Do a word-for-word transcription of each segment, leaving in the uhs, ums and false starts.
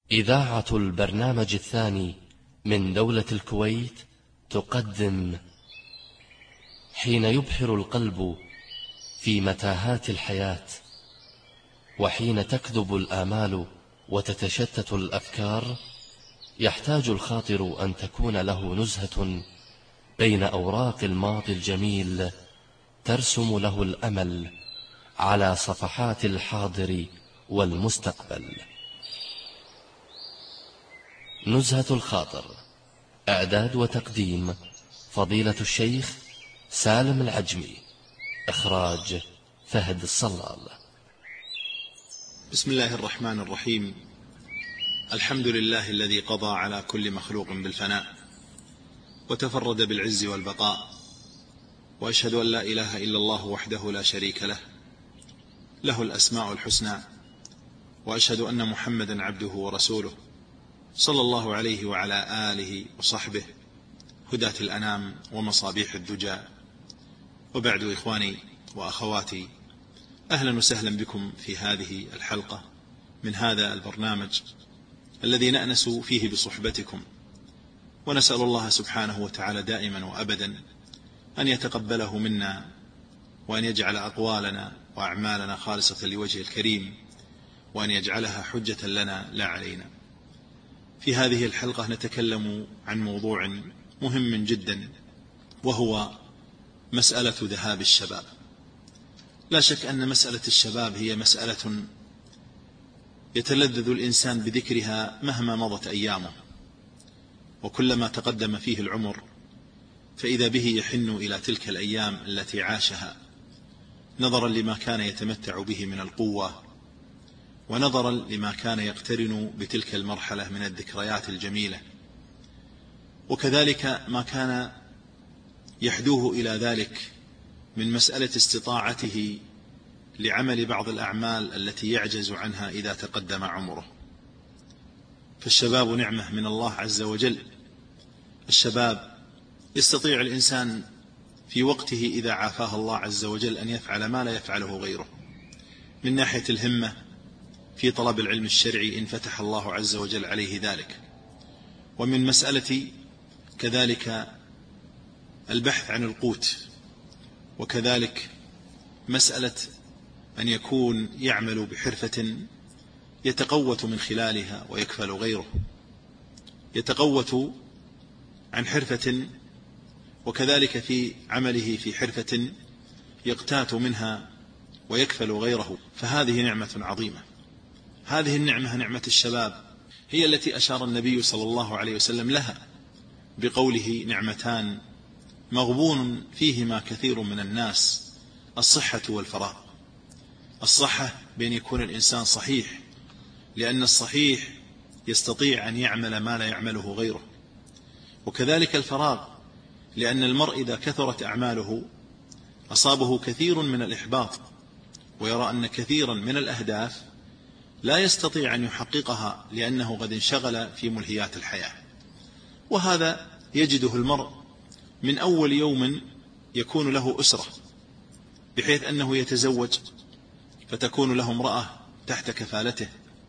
إذاعة البرنامج الثاني من دولة الكويت تقدم حين يبحر القلب في متاهات الحياة، وحين تكذب الآمال وتتشتت الأفكار، يحتاج الخاطر أن تكون له نزهة بين أوراق الماضي الجميل ترسم له الأمل على صفحات الحاضر والمستقبل. نزهة الخاطر، إعداد وتقديم فضيلة الشيخ سالم العجمي، إخراج فهد الصلال. بسم الله الرحمن الرحيم. الحمد لله الذي قضى على كل مخلوق بالفناء وتفرد بالعز والبقاء، وأشهد أن لا إله إلا الله وحده لا شريك له، له الأسماء الحسنى، وأشهد أن محمدا عبده ورسوله صلى الله عليه وعلى آله وصحبه هداة الأنام ومصابيح الدجى. وبعد، إخواني وأخواتي، أهلا وسهلا بكم في هذه الحلقة من هذا البرنامج الذي نأنس فيه بصحبتكم، ونسأل الله سبحانه وتعالى دائما وأبدا أن يتقبله منا، وأن يجعل أقوالنا وأعمالنا خالصة لوجه الكريم، وأن يجعلها حجة لنا لا علينا. في هذه الحلقة نتكلم عن موضوع مهم جدا، وهو مسألة ذهاب الشباب. لا شك أن مسألة الشباب هي مسألة يتلذذ الإنسان بذكرها مهما مضت أيامه، وكلما تقدم فيه العمر فإذا به يحن إلى تلك الأيام التي عاشها، نظرا لما كان يتمتع به من القوة، ونظرا لما كان يقترن بتلك المرحلة من الذكريات الجميلة، وكذلك ما كان يحدوه إلى ذلك من مسألة استطاعته لعمل بعض الأعمال التي يعجز عنها إذا تقدم عمره. فالشباب نعمة من الله عز وجل. الشباب يستطيع الإنسان في وقته إذا عافاه الله عز وجل أن يفعل ما لا يفعله غيره، من ناحية الهمة في طلب العلم الشرعي إن فتح الله عز وجل عليه ذلك، ومن مسألة كذلك البحث عن القوت، وكذلك مسألة أن يكون يعمل بحرفة يتقوت من خلالها ويكفل غيره، يتقوت عن حرفة، وكذلك في عمله في حرفة يقتات منها ويكفل غيره. فهذه نعمة عظيمة. هذه النعمة، نعمة الشباب، هي التي أشار النبي صلى الله عليه وسلم لها بقوله: نعمتان مغبون فيهما كثير من الناس، الصحة والفراغ. الصحة بأن يكون الإنسان صحيح، لأن الصحيح يستطيع أن يعمل ما لا يعمله غيره، وكذلك الفراغ، لأن المرء إذا كثرت أعماله أصابه كثير من الإحباط، ويرى أن كثيرا من الأهداف لا يستطيع أن يحققها لأنه قد انشغل في ملهيات الحياة. وهذا يجده المرء من أول يوم يكون له أسرة، بحيث أنه يتزوج فتكون له امرأة تحت كفالته،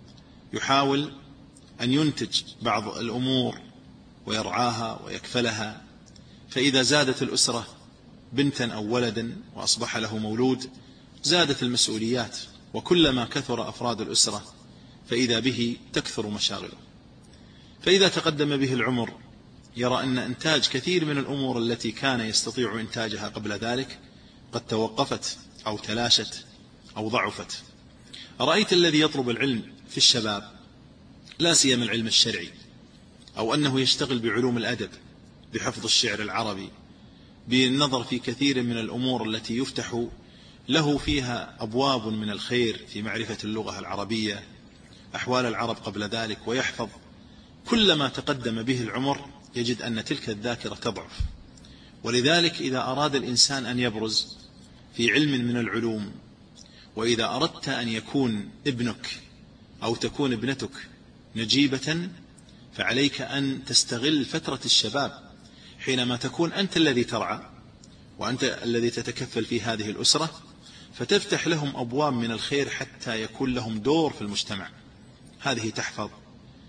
يحاول أن ينتج بعض الأمور ويرعاها ويكفلها، فإذا زادت الأسرة بنتا أو ولدا وأصبح له مولود زادت المسؤوليات، وكلما كثر أفراد الأسرة فإذا به تكثر مشاغله. فإذا تقدم به العمر يرى أن إنتاج كثير من الأمور التي كان يستطيع إنتاجها قبل ذلك قد توقفت أو تلاشت أو ضعفت. رأيت الذي يطلب العلم في الشباب، لا سيما العلم الشرعي، أو أنه يشتغل بعلوم الأدب، بحفظ الشعر العربي، بالنظر في كثير من الأمور التي يفتح له فيها أبواب من الخير في معرفة اللغة العربية، أحوال العرب قبل ذلك، ويحفظ، كلما تقدم به العمر يجد أن تلك الذاكرة تضعف. ولذلك إذا أراد الإنسان أن يبرز في علم من العلوم، وإذا أردت أن يكون ابنك أو تكون ابنتك نجيبة، فعليك أن تستغل فترة الشباب، حينما تكون أنت الذي ترعى وأنت الذي تتكفل في هذه الأسرة، فتفتح لهم أبواب من الخير حتى يكون لهم دور في المجتمع. هذه تحفظ،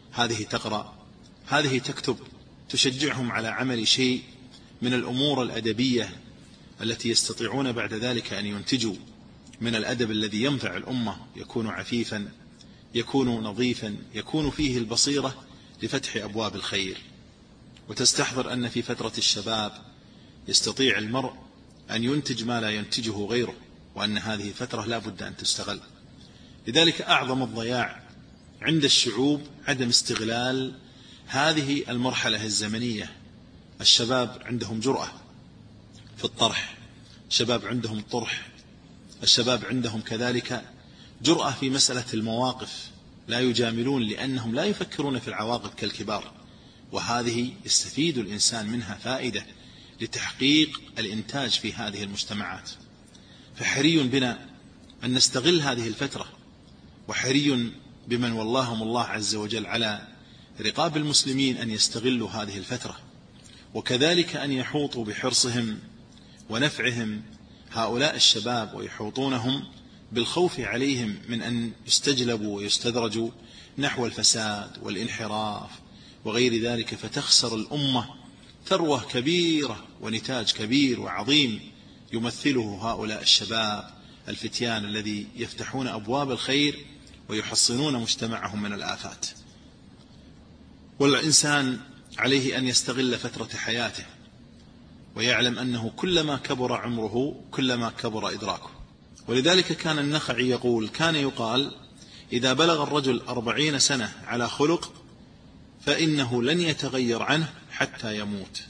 هذه تقرأ، هذه تكتب، تشجعهم على عمل شيء من الأمور الأدبية التي يستطيعون بعد ذلك أن ينتجوا من الأدب الذي ينفع الأمة، يكون عفيفا، يكون نظيفا، يكون فيه البصيرة لفتح أبواب الخير. وتستحضر أن في فترة الشباب يستطيع المرء أن ينتج ما لا ينتجه غيره، وأن هذه فترة لا بد أن تستغل. لذلك أعظم الضياع عند الشعوب عدم استغلال هذه المرحلة الزمنية. الشباب عندهم جرأة في الطرح، الشباب عندهم طرح، الشباب عندهم كذلك جرأة في مسألة المواقف، لا يجاملون لأنهم لا يفكرون في العواقب كالكبار، وهذه يستفيد الإنسان منها فائدة لتحقيق الإنتاج في هذه المجتمعات. فحري بنا أن نستغل هذه الفترة، وحري بمن واللهم الله عز وجل على رقاب المسلمين أن يستغلوا هذه الفترة، وكذلك أن يحوطوا بحرصهم ونفعهم هؤلاء الشباب، ويحوطونهم بالخوف عليهم من أن يستجلبوا ويستدرجوا نحو الفساد والانحراف وغير ذلك، فتخسر الأمة ثروة كبيرة ونتاج كبير وعظيم يمثله هؤلاء الشباب الفتيان الذي يفتحون أبواب الخير ويحصنون مجتمعهم من الآفات. والإنسان عليه أن يستغل فترة حياته، ويعلم أنه كلما كبر عمره كلما كبر إدراكه. ولذلك كان النخعي يقول: كان يقال إذا بلغ الرجل أربعين سنة على خلق فإنه لن يتغير عنه حتى يموت.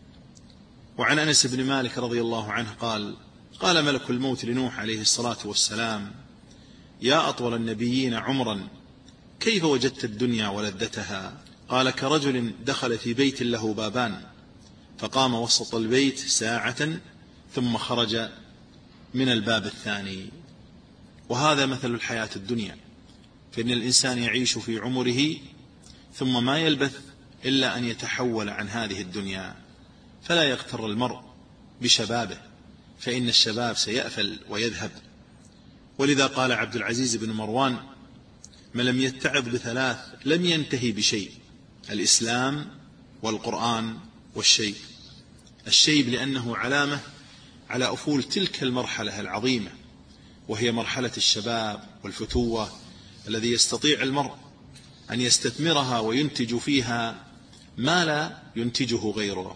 وعن أنس بن مالك رضي الله عنه قال: قال ملك الموت لنوح عليه الصلاة والسلام: يا أطول النبيين عمرا، كيف وجدت الدنيا ولذتها؟ قال: كرجل دخل في بيت له بابان، فقام وسط البيت ساعة ثم خرج من الباب الثاني. وهذا مثل الحياة الدنيا، فإن الإنسان يعيش في عمره ثم ما يلبث إلا أن يتحول عن هذه الدنيا. فلا يغتر المرء بشبابه، فإن الشباب سيأفل ويذهب. ولذا قال عبد العزيز بن مروان: من لم يتعظ بثلاث لم ينتهي بشيء: الإسلام والقرآن والشيب. الشيب لأنه علامة على أفول تلك المرحلة العظيمة، وهي مرحلة الشباب والفتوة، الذي يستطيع المرء أن يستثمرها وينتج فيها ما لا ينتجه غيره.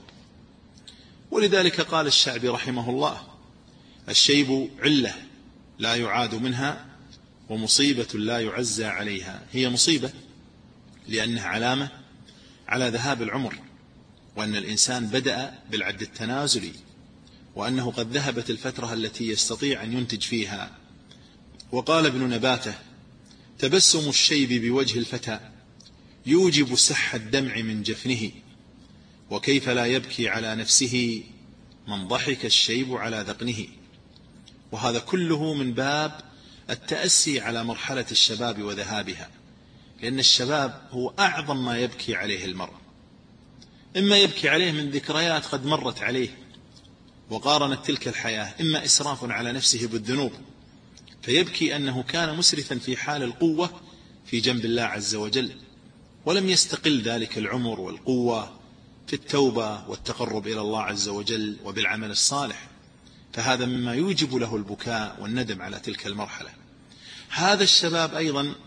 ولذلك قال الشعبي رحمه الله: الشيب علة لا يعاد منها، ومصيبة لا يعزى عليها. هي مصيبة لأنها علامة على ذهاب العمر، وأن الإنسان بدأ بالعد التنازلي، وأنه قد ذهبت الفترة التي يستطيع أن ينتج فيها. وقال ابن نباته: تبسم الشيب بوجه الفتى يوجب سح الدمع من جفنه، وكيف لا يبكي على نفسه من ضحك الشيب على ذقنه. وهذا كله من باب التأسي على مرحلة الشباب وذهابها، لأن الشباب هو أعظم ما يبكي عليه المرء. إما يبكي عليه من ذكريات قد مرت عليه وقارنت تلك الحياة، إما إسراف على نفسه بالذنوب، فيبكي أنه كان مسرفا في حال القوة في جنب الله عز وجل، ولم يستقل ذلك العمر والقوة في التوبة والتقرب إلى الله عز وجل وبالعمل الصالح، فهذا مما يوجب له البكاء والندم على تلك المرحلة. هذا الشباب أيضا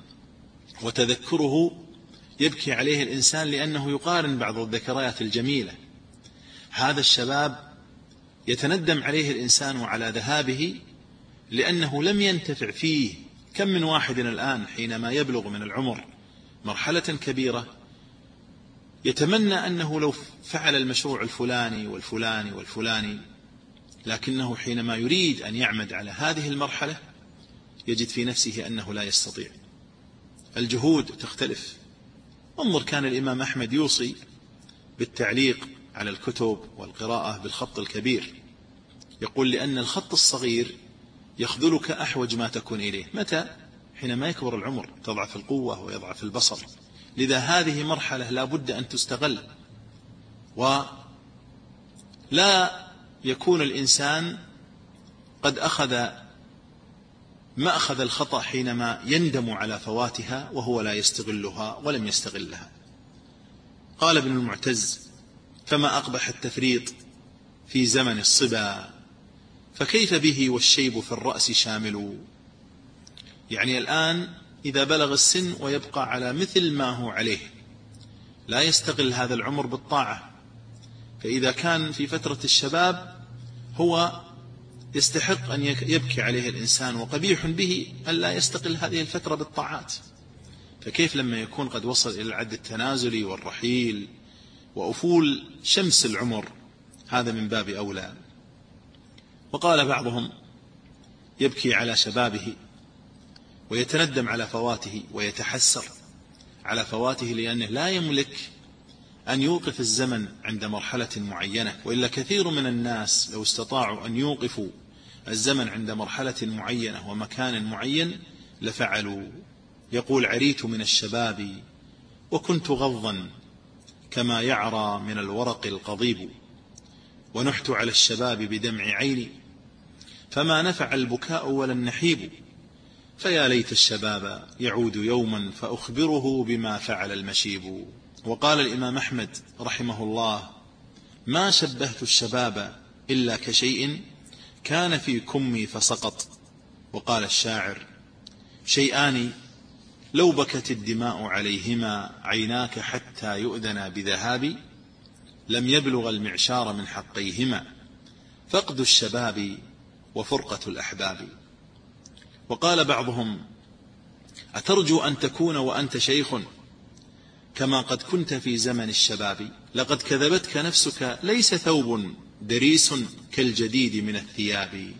وتذكره يبكي عليه الإنسان لأنه يقارن بعض الذكريات الجميلة. هذا الشباب يتندم عليه الإنسان على ذهابه لأنه لم ينتفع فيه. كم من واحد الآن حينما يبلغ من العمر مرحلة كبيرة يتمنى أنه لو فعل المشروع الفلاني والفلاني والفلاني، لكنه حينما يريد أن يعمد على هذه المرحلة يجد في نفسه أنه لا يستطيع. الجهود تختلف. انظر، كان الإمام أحمد يوصي بالتعليق على الكتب والقراءة بالخط الكبير، يقول: لأن الخط الصغير يخذلك أحوج ما تكون إليه. متى؟ حينما يكبر العمر، تضعف القوة ويضعف البصر. لذا هذه مرحلة لا بد أن تستغل، ولا يكون الإنسان قد أخذ مأخذ الخطأ حينما يندم على فواتها وهو لا يستغلها ولم يستغلها. قال ابن المعتز: فما أقبح التفريط في زمن الصبا، فكيف به والشيب في الرأس شامل. يعني الآن إذا بلغ السن ويبقى على مثل ما هو عليه، لا يستغل هذا العمر بالطاعة. فإذا كان في فترة الشباب هو يستحق أن يبكي عليه الإنسان، وقبيح به أن لا يستغل هذه الفترة بالطاعات، فكيف لما يكون قد وصل إلى العد التنازلي والرحيل وأفول شمس العمر؟ هذا من باب أولى. وقال بعضهم: يبكي على شبابه ويتندم على فواته ويتحسر على فواته، لأنه لا يملك أن يوقف الزمن عند مرحلة معينة، وإلا كثير من الناس لو استطاعوا أن يوقفوا الزمن عند مرحلة معينة ومكان معين لفعلوا. يقول: عريت من الشباب وكنت غضا كما يعرى من الورق القضيب، ونحت على الشباب بدمع عيني فما نفع البكاء ولا النحيب، فيا ليت الشباب يعود يوما فأخبره بما فعل المشيب. وقال الإمام أحمد رحمه الله: ما شبهت الشباب إلا كشيء كان في كمي فسقط. وقال الشاعر: شيئان لو بكت الدماء عليهما عيناك حتى يؤذنا بذهاب، لم يبلغ المعشار من حقيهما، فقد الشباب وفرقة الأحباب. وقال بعضهم: أترجو أن تكون وأنت شيخ كما قد كنت في زمن الشباب، لقد كذبتك نفسك ليس ثوب دريس كالجديد من الثياب.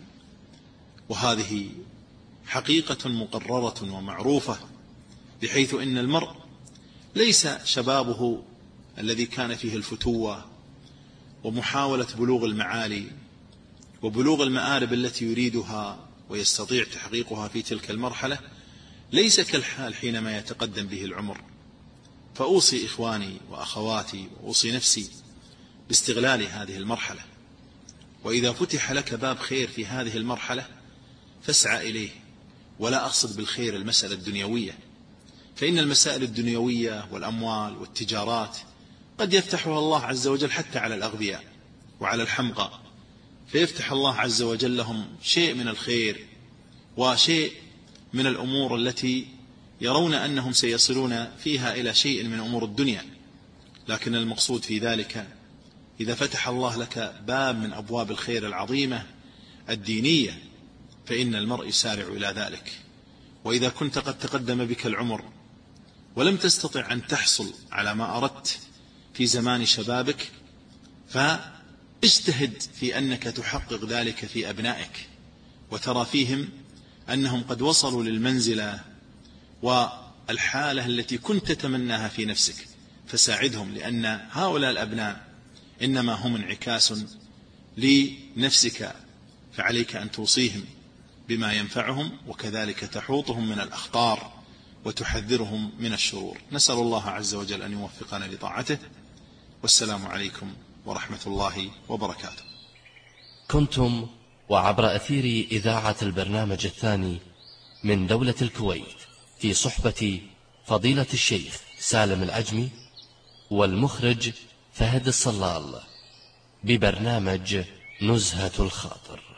وهذه حقيقة مقررة ومعروفة، بحيث إن المرء ليس شبابه الذي كان فيه الفتوة ومحاولة بلوغ المعالي وبلوغ المآرب التي يريدها ويستطيع تحقيقها في تلك المرحلة، ليس كالحال حينما يتقدم به العمر. فأوصي إخواني وأخواتي وأوصي نفسي باستغلال هذه المرحلة، وإذا فتح لك باب خير في هذه المرحلة فاسعى إليه، ولا أقصد بالخير المسألة الدنيوية، فإن المسائل الدنيوية والأموال والتجارات قد يفتحها الله عز وجل حتى على الأغبياء وعلى الحمقى، فيفتح الله عز وجل لهم شيء من الخير وشيء من الأمور التي يرون أنهم سيصلون فيها إلى شيء من أمور الدنيا. لكن المقصود في ذلك إذا فتح الله لك باب من أبواب الخير العظيمة الدينية فإن المرء يسارع إلى ذلك. وإذا كنت قد تقدم بك العمر ولم تستطع أن تحصل على ما أردت في زمان شبابك، فاجتهد في أنك تحقق ذلك في أبنائك، وترى فيهم أنهم قد وصلوا للمنزلة والحالة التي كنت تتمناها في نفسك، فساعدهم، لأن هؤلاء الأبناء إنما هم انعكاس لنفسك، فعليك أن توصيهم بما ينفعهم، وكذلك تحوطهم من الأخطار وتحذرهم من الشرور. نسأل الله عز وجل أن يوفقنا لطاعته، والسلام عليكم ورحمة الله وبركاته. كنتم وعبر أثير إذاعة البرنامج الثاني من دولة الكويت في صحبة فضيلة الشيخ سالم العجمي والمخرج فهد الصلال ببرنامج نزهة الخاطر.